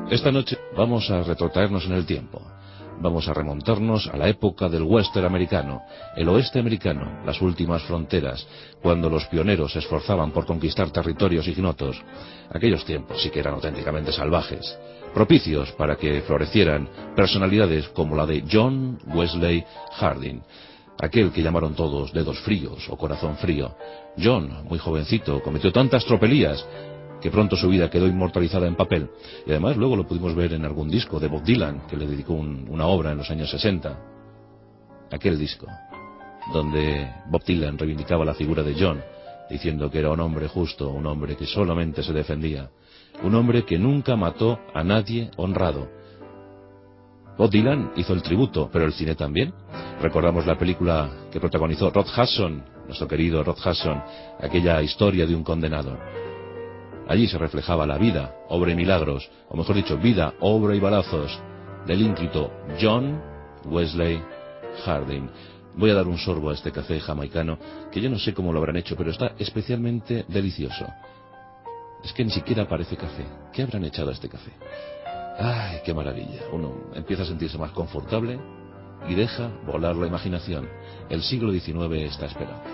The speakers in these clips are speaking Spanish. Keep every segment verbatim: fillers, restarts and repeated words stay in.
Esta noche vamos a retrotraernos en el tiempo. Vamos a remontarnos a la época del western americano, el oeste americano, las últimas fronteras, cuando los pioneros se esforzaban por conquistar territorios ignotos. Aquellos tiempos sí que eran auténticamente salvajes, propicios para que florecieran personalidades como la de John Wesley Harding, aquel que llamaron todos dedos fríos o corazón frío. John, muy jovencito, cometió tantas tropelías que pronto su vida quedó inmortalizada en papel, y además luego lo pudimos ver en algún disco de Bob Dylan, que le dedicó un, una obra en los años sesenta. Aquel disco donde Bob Dylan reivindicaba la figura de John, diciendo que era un hombre justo, un hombre que solamente se defendía, un hombre que nunca mató a nadie honrado. Bob Dylan hizo el tributo, pero el cine también. Recordamos la película que protagonizó Rod Hudson, nuestro querido Rod Hudson, aquella historia de un condenado. Allí se reflejaba la vida, obra y milagros, o mejor dicho, vida, obra y balazos, del ínclito John Wesley Harding. Voy a dar un sorbo a este café jamaicano, que yo no sé cómo lo habrán hecho, pero está especialmente delicioso. Es que ni siquiera parece café. ¿Qué habrán echado a este café? ¡Ay, qué maravilla! Uno empieza a sentirse más confortable y deja volar la imaginación. El siglo diecinueve está esperando.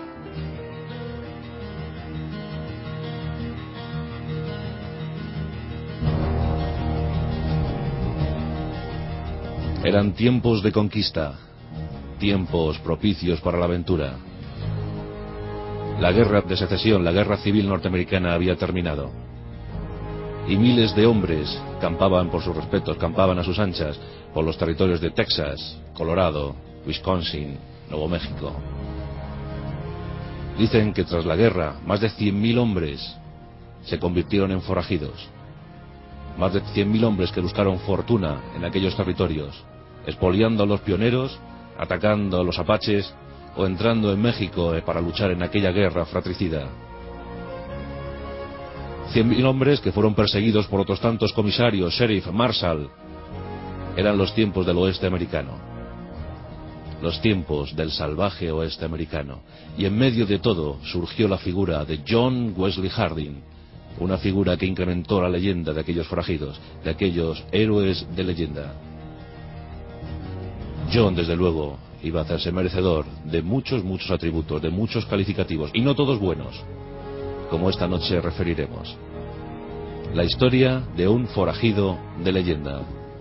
Eran tiempos de conquista, tiempos propicios para la aventura. La guerra de secesión, la guerra civil norteamericana había terminado. Y miles de hombres campaban por sus respetos, campaban a sus anchas por los territorios de Texas, Colorado, Wisconsin, Nuevo México. Dicen que tras la guerra, más de cien mil hombres se convirtieron en forajidos. Más de cien mil hombres que buscaron fortuna en aquellos territorios, expoliando a los pioneros, atacando a los apaches o entrando en México para luchar en aquella guerra fratricida. Cien mil hombres que fueron perseguidos por otros tantos comisarios, sheriff, marshal. Eran los tiempos del oeste americano, los tiempos del salvaje oeste americano. Y en medio de todo surgió la figura de John Wesley Harding, una figura que incrementó la leyenda de aquellos forajidos, de aquellos héroes de leyenda. John, desde luego, iba a hacerse merecedor de muchos, muchos atributos, de muchos calificativos, y no todos buenos, como esta noche referiremos. La historia de un forajido de leyenda.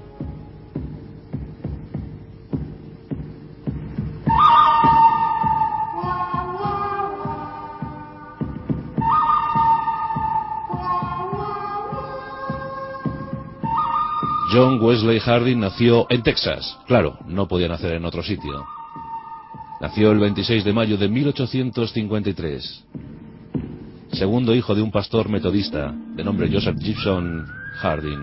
John Wesley Harding nació en Texas. Claro, no podía nacer en otro sitio. Nació el veintiséis de mayo de mil ochocientos cincuenta y tres. Segundo hijo de un pastor metodista de nombre Joseph Gibson Harding.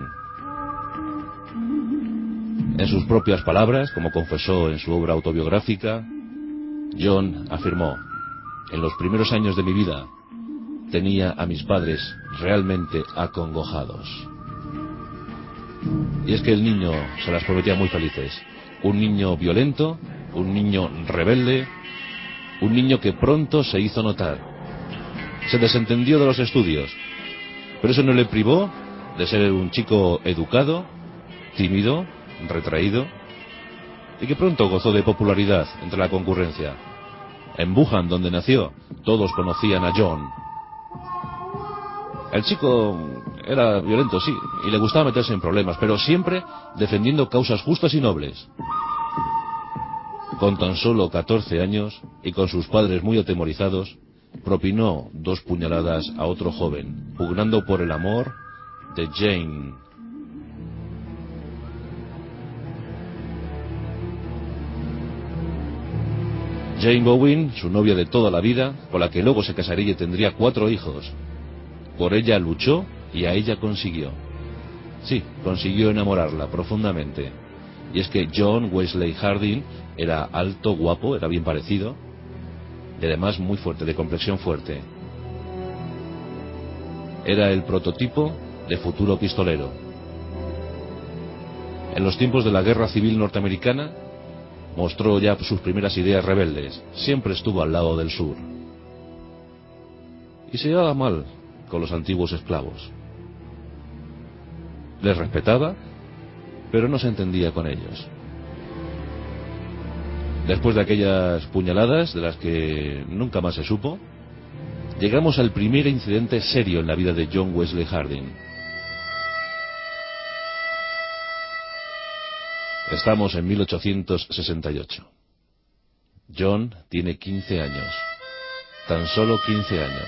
En sus propias palabras, como confesó en su obra autobiográfica, John afirmó: en los primeros años de mi vida tenía a mis padres realmente acongojados. Y es que el niño se las prometía muy felices. Un niño violento, un niño rebelde, un niño que pronto se hizo notar. Se desentendió de los estudios, pero eso no le privó de ser un chico educado, tímido, retraído, y que pronto gozó de popularidad entre la concurrencia. En Wuhan, donde nació, todos conocían a John. El chico era violento, sí, y le gustaba meterse en problemas, pero siempre defendiendo causas justas y nobles. Con tan solo catorce años, y con sus padres muy atemorizados, propinó dos puñaladas a otro joven, pugnando por el amor de Jane. Jane Bowen, su novia de toda la vida, con la que luego se casaría y tendría cuatro hijos. Por ella luchó y a ella consiguió. Sí, consiguió enamorarla profundamente. Y es que John Wesley Harding era alto, guapo, era bien parecido, y además muy fuerte, de complexión fuerte. Era el prototipo de futuro pistolero. En los tiempos de la Guerra Civil Norteamericana mostró ya sus primeras ideas rebeldes. Siempre estuvo al lado del sur. Y se llevaba mal con los antiguos esclavos. les respetaba, pero no se entendía con ellos. Después de aquellas puñaladas, de las que nunca más se supo, llegamos al primer incidente serio en la vida de John Wesley Harding. Estamos en mil ochocientos sesenta y ocho. John tiene quince años. Tan solo quince años.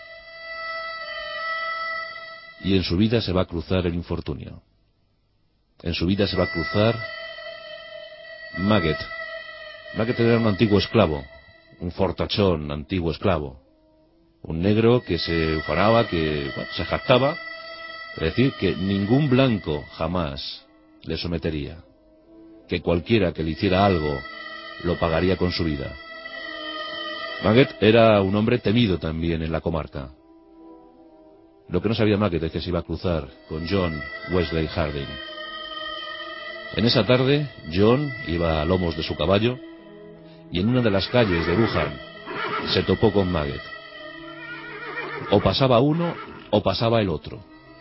Y en su vida se va a cruzar el infortunio. En su vida se va a cruzar Maggett. Maggett era un antiguo esclavo, un fortachón antiguo esclavo. Un negro que se ufanaba, que bueno, se jactaba, es decir, que ningún blanco jamás le sometería. Que cualquiera que le hiciera algo lo pagaría con su vida. Maggett era un hombre temido también en la comarca. Lo que no sabía Maggett es que se iba a cruzar con John Wesley Harding. En esa tarde, John iba a lomos de su caballo y en una de las calles de Wuhan se topó con Maggett. O pasaba uno o pasaba el otro.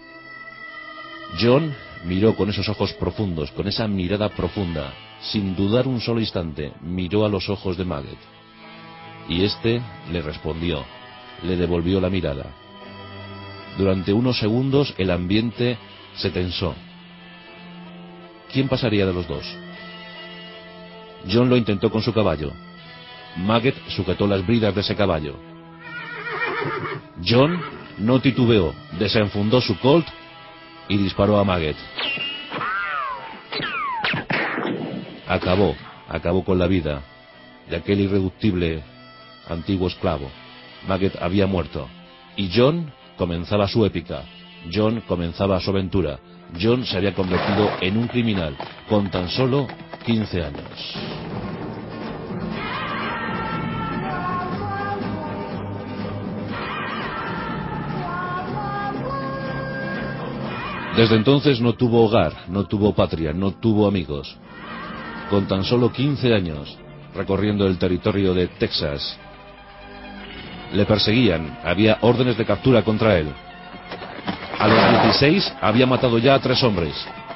John miró con esos ojos profundos, con esa mirada profunda, sin dudar un solo instante, miró a los ojos de Maggett. Y éste le respondió, le devolvió la mirada. Durante unos segundos el ambiente se tensó. ¿Quién pasaría de los dos? John lo intentó con su caballo. Maggett sujetó las bridas de ese caballo. John no titubeó, desenfundó su Colt y disparó a Maggett. Acabó, acabó con la vida de aquel irreductible antiguo esclavo. Maggett había muerto. Y John comenzaba su épica. John comenzaba su aventura. John se había convertido en un criminal con tan solo quince años. Desde entonces no tuvo hogar, no tuvo patria, no tuvo amigos. Con tan solo quince años, recorriendo el territorio de Texas, le perseguían, había órdenes de captura contra él. A los dieciséis había matado ya a tres hombres.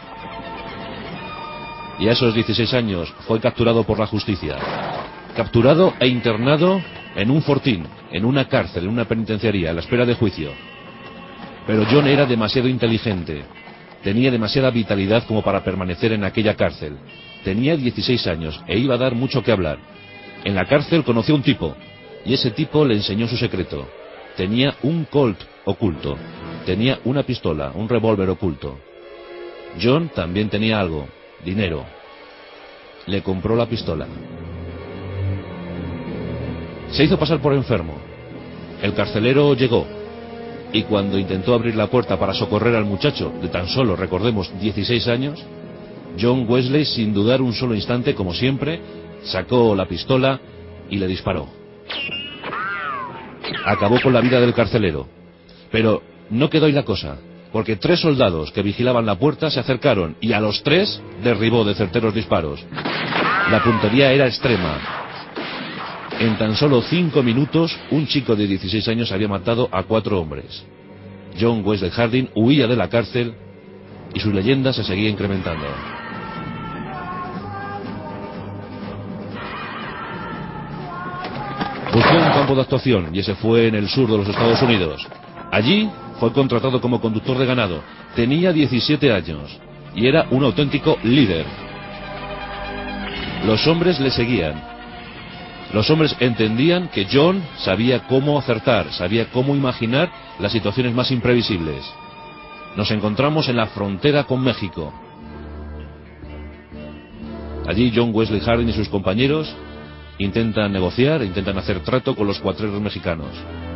Y a esos dieciséis años fue capturado por la justicia. Capturado e internado en un fortín, en una cárcel, en una penitenciaría, a la espera de juicio. Pero John era demasiado inteligente, tenía demasiada vitalidad como para permanecer en aquella cárcel. Tenía dieciséis años e iba a dar mucho que hablar. En la cárcel conoció a un tipo, y ese tipo le enseñó su secreto. Tenía un Colt oculto, tenía una pistola, un revólver oculto. John también tenía algo, dinero. Le compró la pistola. Se hizo pasar por enfermo. El carcelero llegó. Y cuando intentó abrir la puerta para socorrer al muchacho, de tan solo, recordemos, dieciséis años, John Wesley, sin dudar un solo instante, como siempre, sacó la pistola y le disparó. Acabó con la vida del carcelero. Pero no quedó ahí la cosa, porque tres soldados que vigilaban la puerta se acercaron y a los tres derribó de certeros disparos. La puntería era extrema. En tan solo cinco minutos, un chico de dieciséis años había matado a cuatro hombres. John Wesley Harding huía de la cárcel y su leyenda se seguía incrementando. Buscó un campo de actuación y ese fue en el sur de los Estados Unidos. Allí fue contratado como conductor de ganado. Tenía diecisiete años y era un auténtico líder. Los hombres le seguían. Los hombres entendían que John sabía cómo acertar, sabía cómo imaginar las situaciones más imprevisibles. Nos encontramos en la frontera con México. Allí John Wesley Harding y sus compañeros intentan negociar, intentan hacer trato con los cuatreros mexicanos.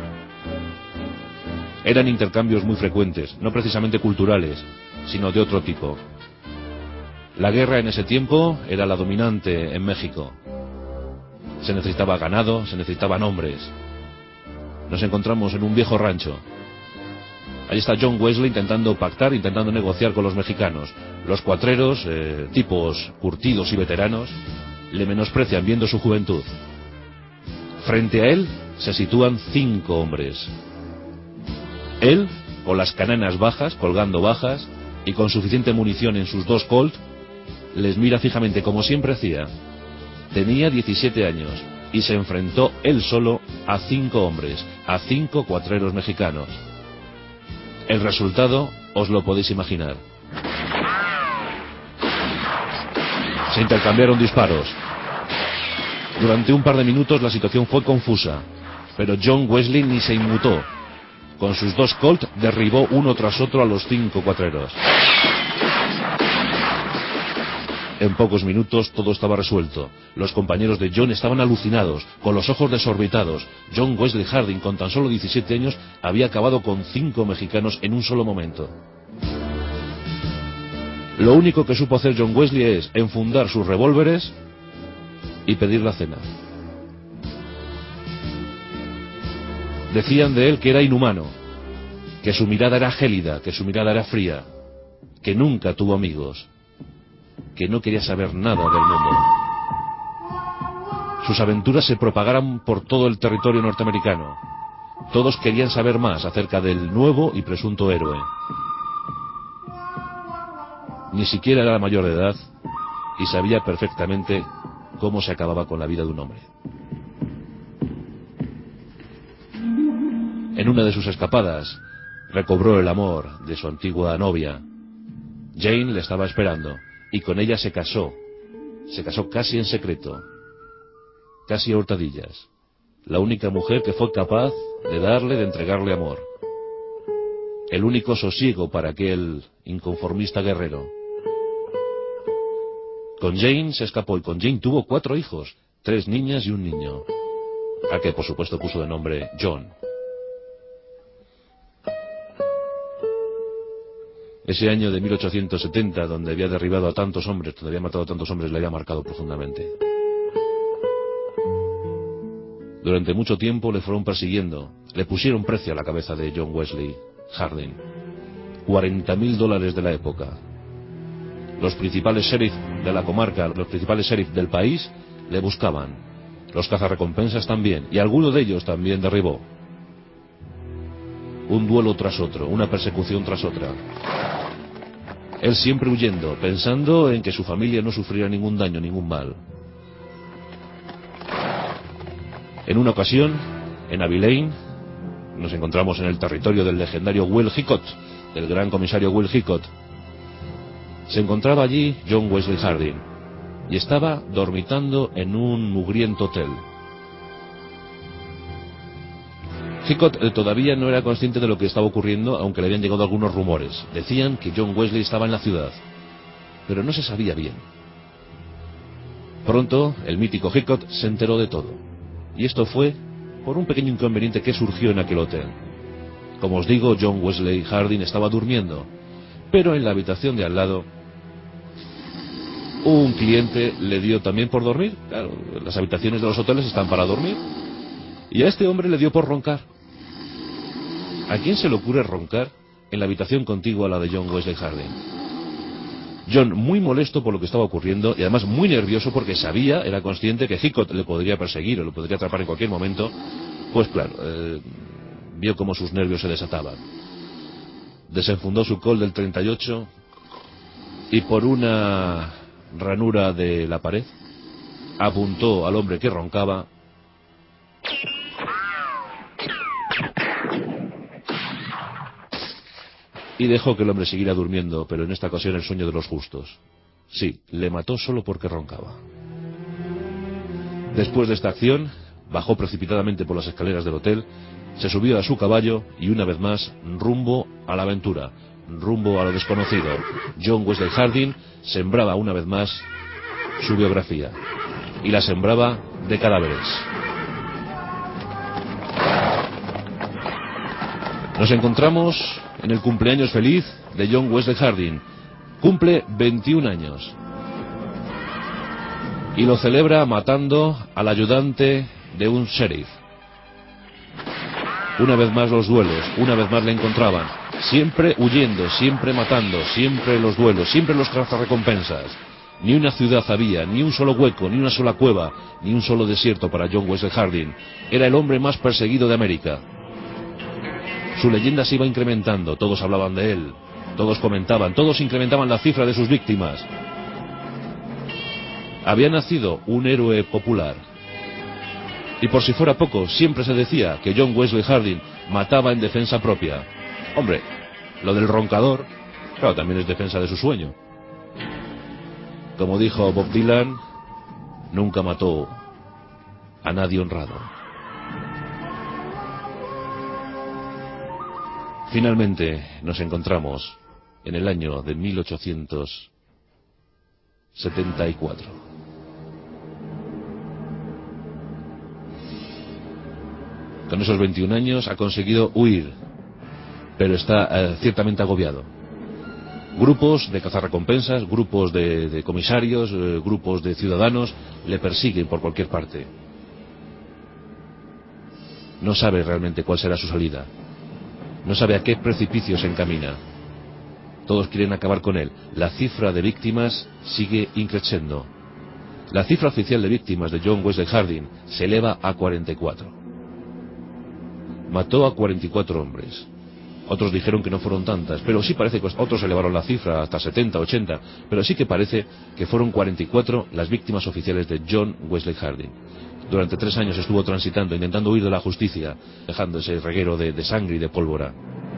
Eran intercambios muy frecuentes, no precisamente culturales, sino de otro tipo. La guerra en ese tiempo era la dominante en México. Se necesitaba ganado, se necesitaban hombres. Nos encontramos en un viejo rancho. Allí está John Wesley intentando pactar, intentando negociar con los mexicanos. Los cuatreros, eh, tipos curtidos y veteranos, le menosprecian viendo su juventud. Frente a él se sitúan cinco hombres. Él, con las cananas bajas, colgando bajas, y con suficiente munición en sus dos Colt, les mira fijamente como siempre hacía. Tenía diecisiete años y se enfrentó él solo a cinco hombres, a cinco cuatreros mexicanos. El resultado os lo podéis imaginar. Se intercambiaron disparos. Durante un par de minutos la situación fue confusa, pero John Wesley ni se inmutó. Con sus dos Colt derribó uno tras otro a los cinco cuatreros. En pocos minutos todo estaba resuelto. Los compañeros de John estaban alucinados, con los ojos desorbitados. John Wesley Harding, con tan solo diecisiete años, había acabado con cinco mexicanos en un solo momento. Lo único que supo hacer John Wesley es enfundar sus revólveres y pedir la cena. Decían de él que era inhumano, que su mirada era gélida, que su mirada era fría, que nunca tuvo amigos, que no quería saber nada del mundo. Sus aventuras se propagaron por todo el territorio norteamericano. Todos querían saber más acerca del nuevo y presunto héroe. Ni siquiera era mayor de edad y sabía perfectamente cómo se acababa con la vida de un hombre. En una de sus escapadas, recobró el amor de su antigua novia. Jane le estaba esperando y con ella se casó. Se casó casi en secreto, casi a hurtadillas. La única mujer que fue capaz de darle, de entregarle amor. El único sosiego para aquel inconformista guerrero. Con Jane se escapó y con Jane tuvo cuatro hijos, tres niñas y un niño, al que por supuesto puso de nombre John. Ese año de mil ochocientos setenta, donde había derribado a tantos hombres, donde había matado a tantos hombres, le había marcado profundamente. Durante mucho tiempo le fueron persiguiendo, le pusieron precio a la cabeza de John Wesley Harding. cuarenta mil dólares de la época. Los principales sheriffs de la comarca, los principales sheriffs del país, le buscaban. Los cazarrecompensas también, y alguno de ellos también derribó. Un duelo tras otro, una persecución tras otra. Él siempre huyendo, pensando en que su familia no sufriera ningún daño, ningún mal. En una ocasión, en Abilene, nos encontramos en el territorio del legendario Will Hickok, del gran comisario Will Hickok. Se encontraba allí John Wesley Harding y estaba dormitando en un mugriento hotel. Hickok eh, todavía no era consciente de lo que estaba ocurriendo, aunque le habían llegado algunos rumores. Decían que John Wesley estaba en la ciudad, pero no se sabía bien. Pronto, el mítico Hickok se enteró de todo. Y esto fue por un pequeño inconveniente que surgió en aquel hotel. Como os digo, John Wesley Harding estaba durmiendo, pero en la habitación de al lado, un cliente le dio también por dormir. Claro, las habitaciones de los hoteles están para dormir. Y a este hombre le dio por roncar. ¿A quién se le ocurre roncar en la habitación contigua a la de John Wesley Harding? John, muy molesto por lo que estaba ocurriendo y además muy nervioso porque sabía, era consciente que Hickok le podría perseguir o lo podría atrapar en cualquier momento, pues claro, eh, vio como sus nervios se desataban. Desenfundó su Colt del treinta y ocho y por una ranura de la pared apuntó al hombre que roncaba y dejó que el hombre siguiera durmiendo, pero en esta ocasión el sueño de los justos. Sí, le mató solo porque roncaba. Después de esta acción, bajó precipitadamente por las escaleras del hotel, se subió a su caballo y una vez más rumbo a la aventura, rumbo a lo desconocido. John Wesley Harding sembraba una vez más su biografía y la sembraba de cadáveres. Nos encontramos en el cumpleaños feliz de John Wesley Harding. Cumple veintiún años y lo celebra matando al ayudante de un sheriff. Una vez más los duelos, una vez más le encontraban, siempre huyendo, siempre matando, siempre los duelos, siempre los cazarrecompensas. Ni una ciudad había, ni un solo hueco, ni una sola cueva, ni un solo desierto para John Wesley Harding. Era el hombre más perseguido de América. Su leyenda se iba incrementando, todos hablaban de él. Todos comentaban, todos incrementaban la cifra de sus víctimas. Había nacido un héroe popular. Y por si fuera poco, siempre se decía que John Wesley Harding mataba en defensa propia. Hombre, lo del roncador, claro, también es defensa de su sueño. Como dijo Bob Dylan, nunca mató a nadie honrado. Finalmente nos encontramos en el año de mil ochocientos setenta y cuatro. Con esos veintiún años ha conseguido huir, pero está eh, ciertamente agobiado. Grupos de cazarrecompensas, grupos de, de comisarios, eh, grupos de ciudadanos le persiguen por cualquier parte. No sabe realmente cuál será su salida. No sabe a qué precipicio se encamina. Todos quieren acabar con él. La cifra de víctimas sigue increciendo. La cifra oficial de víctimas de John Wesley Harding se eleva a cuarenta y cuatro. Mató a cuarenta y cuatro hombres. Otros dijeron que no fueron tantas, pero sí parece que otros elevaron la cifra hasta setenta, ochenta, pero sí que parece que fueron cuarenta y cuatro las víctimas oficiales de John Wesley Harding. Durante tres años estuvo transitando, intentando huir de la justicia, dejando ese reguero de, de sangre y de pólvora.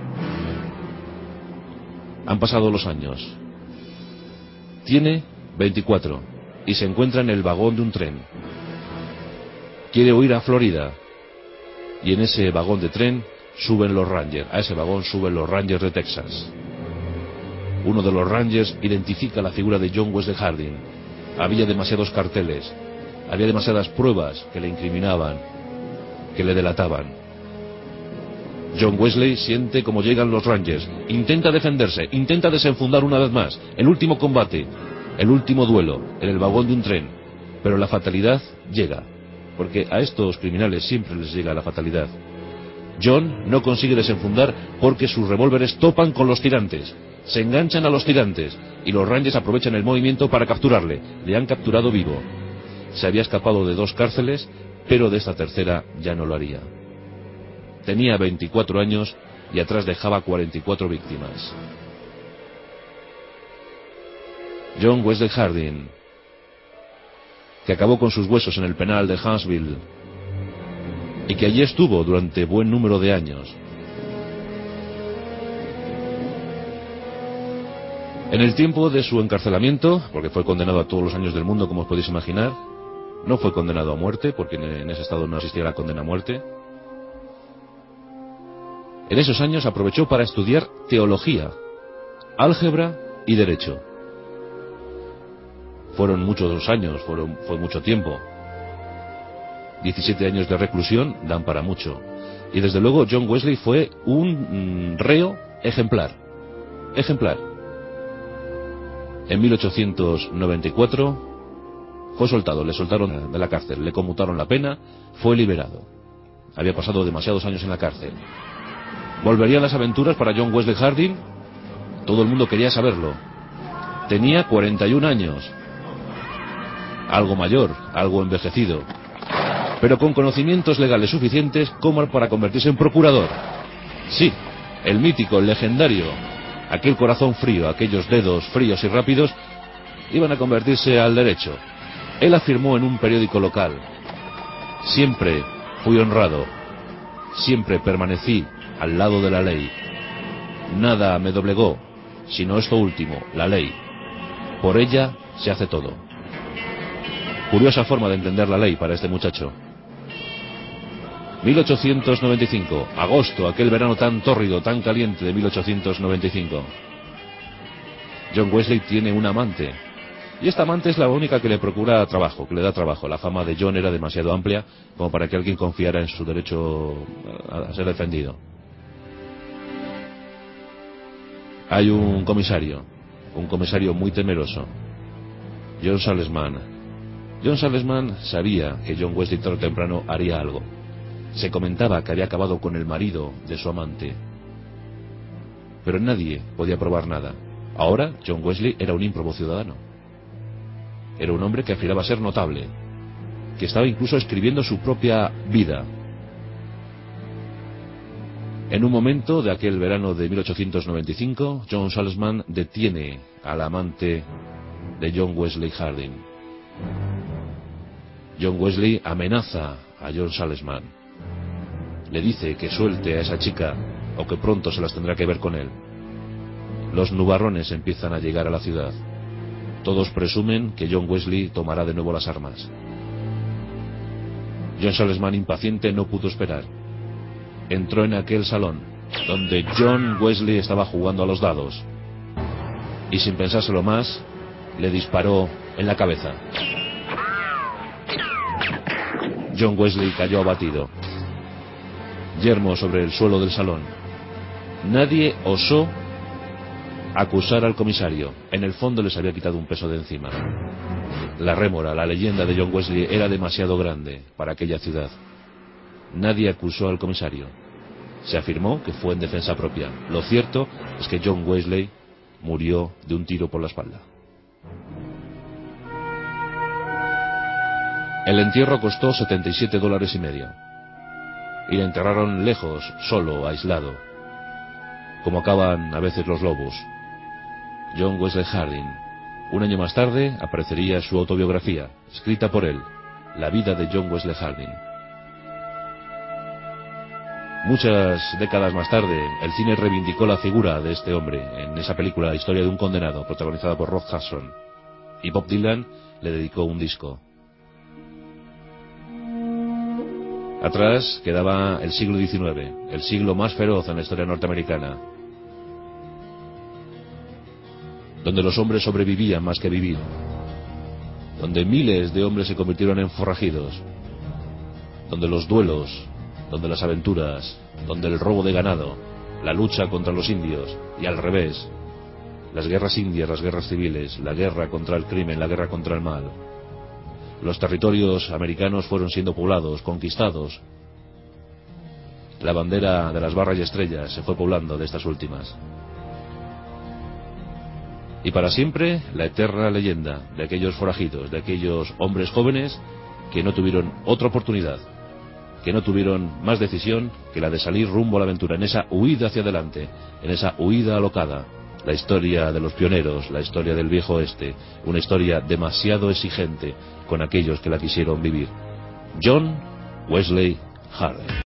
Han pasado los años. Tiene veinticuatro y se encuentra en el vagón de un tren. Quiere huir a Florida. Y en ese vagón de tren suben los Rangers. A ese vagón suben los Rangers de Texas. Uno de los Rangers identifica la figura de John Wesley Harding. Había demasiados carteles. Había demasiadas pruebas que le incriminaban, que le delataban. John Wesley siente como llegan los Rangers. Intenta defenderse, intenta desenfundar una vez más. El último combate, el último duelo, en el vagón de un tren. Pero la fatalidad llega. Porque a estos criminales siempre les llega la fatalidad. John no consigue desenfundar porque sus revólveres topan con los tirantes. Se enganchan a los tirantes y los Rangers aprovechan el movimiento para capturarle. Le han capturado vivo. Se había escapado de dos cárceles, pero de esta tercera ya no lo haría. Tenía veinticuatro años y atrás dejaba cuarenta y cuatro víctimas. John Wesley Harding, que acabó con sus huesos en el penal de Huntsville y que allí estuvo durante buen número de años. En el tiempo de su encarcelamiento, porque fue condenado a todos los años del mundo, como os podéis imaginar, no fue condenado a muerte, porque en ese estado no existía la condena a muerte. En esos años aprovechó para estudiar teología, álgebra y derecho. Fueron muchos años, fueron, fue mucho tiempo. diecisiete años de reclusión dan para mucho. Y desde luego John Wesley fue un mm, reo ejemplar. Ejemplar. En mil ochocientos noventa y cuatro fue soltado, le soltaron de la cárcel, le conmutaron la pena, fue liberado. Había pasado demasiados años en la cárcel. ¿Volverían las aventuras para John Wesley Harding? Todo el mundo quería saberlo. Tenía cuarenta y un años. Algo mayor, algo envejecido, pero con conocimientos legales suficientes como para convertirse en procurador. Sí, el mítico, el legendario, aquel corazón frío, aquellos dedos fríos y rápidos, iban a convertirse al derecho. Él afirmó en un periódico local: siempre fui honrado, siempre permanecí al lado de la ley. Nada me doblegó, sino esto último, la ley. Por ella se hace todo. Curiosa forma de entender la ley para este muchacho. mil ochocientos noventa y cinco, agosto, aquel verano tan tórrido, tan caliente de mil ochocientos noventa y cinco. John Wesley tiene una amante, y esta amante es la única que le procura trabajo, que le da trabajo. La fama de John era demasiado amplia como para que alguien confiara en su derecho a ser defendido. Hay un comisario, un comisario muy temeroso, John Salesman. John Salesman sabía que John Wesley tarde o temprano haría algo. Se comentaba que había acabado con el marido de su amante, pero nadie podía probar nada. Ahora John Wesley era un ímprobo ciudadano. Era un hombre que afirmaba ser notable, que estaba incluso escribiendo su propia vida. En un momento de aquel verano de mil ochocientos noventa y cinco, John Salzman detiene al amante de John Wesley Harding. John Wesley amenaza a John Salzman. Le dice que suelte a esa chica o que pronto se las tendrá que ver con él. Los nubarrones empiezan a llegar a la ciudad. Todos presumen que John Wesley tomará de nuevo las armas. John Salzman, impaciente, no pudo esperar. Entró en aquel salón donde John Wesley estaba jugando a los dados y, sin pensárselo más, le disparó en la cabeza. John Wesley cayó abatido, yermo sobre el suelo del salón. Nadie osó acusar al comisario. En el fondo les había quitado un peso de encima. La rémora, la leyenda de John Wesley era demasiado grande para aquella ciudad. Nadie acusó al comisario. Se afirmó que fue en defensa propia. Lo cierto es que John Wesley murió de un tiro por la espalda. El entierro costó setenta y siete dólares y medio. Y le enterraron lejos, solo, aislado, como acaban a veces los lobos. John Wesley Harding. Un año más tarde aparecería su autobiografía, escrita por él, La vida de John Wesley Harding. Muchas décadas más tarde, el cine reivindicó la figura de este hombre en esa película, La historia de un condenado, protagonizada por Rock Hudson, y Bob Dylan le dedicó un disco. Atrás quedaba el siglo diecinueve, el siglo más feroz en la historia norteamericana, donde los hombres sobrevivían más que vivir, donde miles de hombres se convirtieron en forrajidos, donde los duelos, donde las aventuras, donde el robo de ganado, la lucha contra los indios, y al revés, las guerras indias, las guerras civiles, la guerra contra el crimen, la guerra contra el mal. Los territorios americanos fueron siendo poblados, conquistados. La bandera de las barras y estrellas se fue poblando de estas últimas. Y para siempre la eterna leyenda de aquellos forajidos, de aquellos hombres jóvenes que no tuvieron otra oportunidad, que no tuvieron más decisión que la de salir rumbo a la aventura, en esa huida hacia adelante, en esa huida alocada. La historia de los pioneros, la historia del viejo oeste, una historia demasiado exigente con aquellos que la quisieron vivir. John Wesley Harding.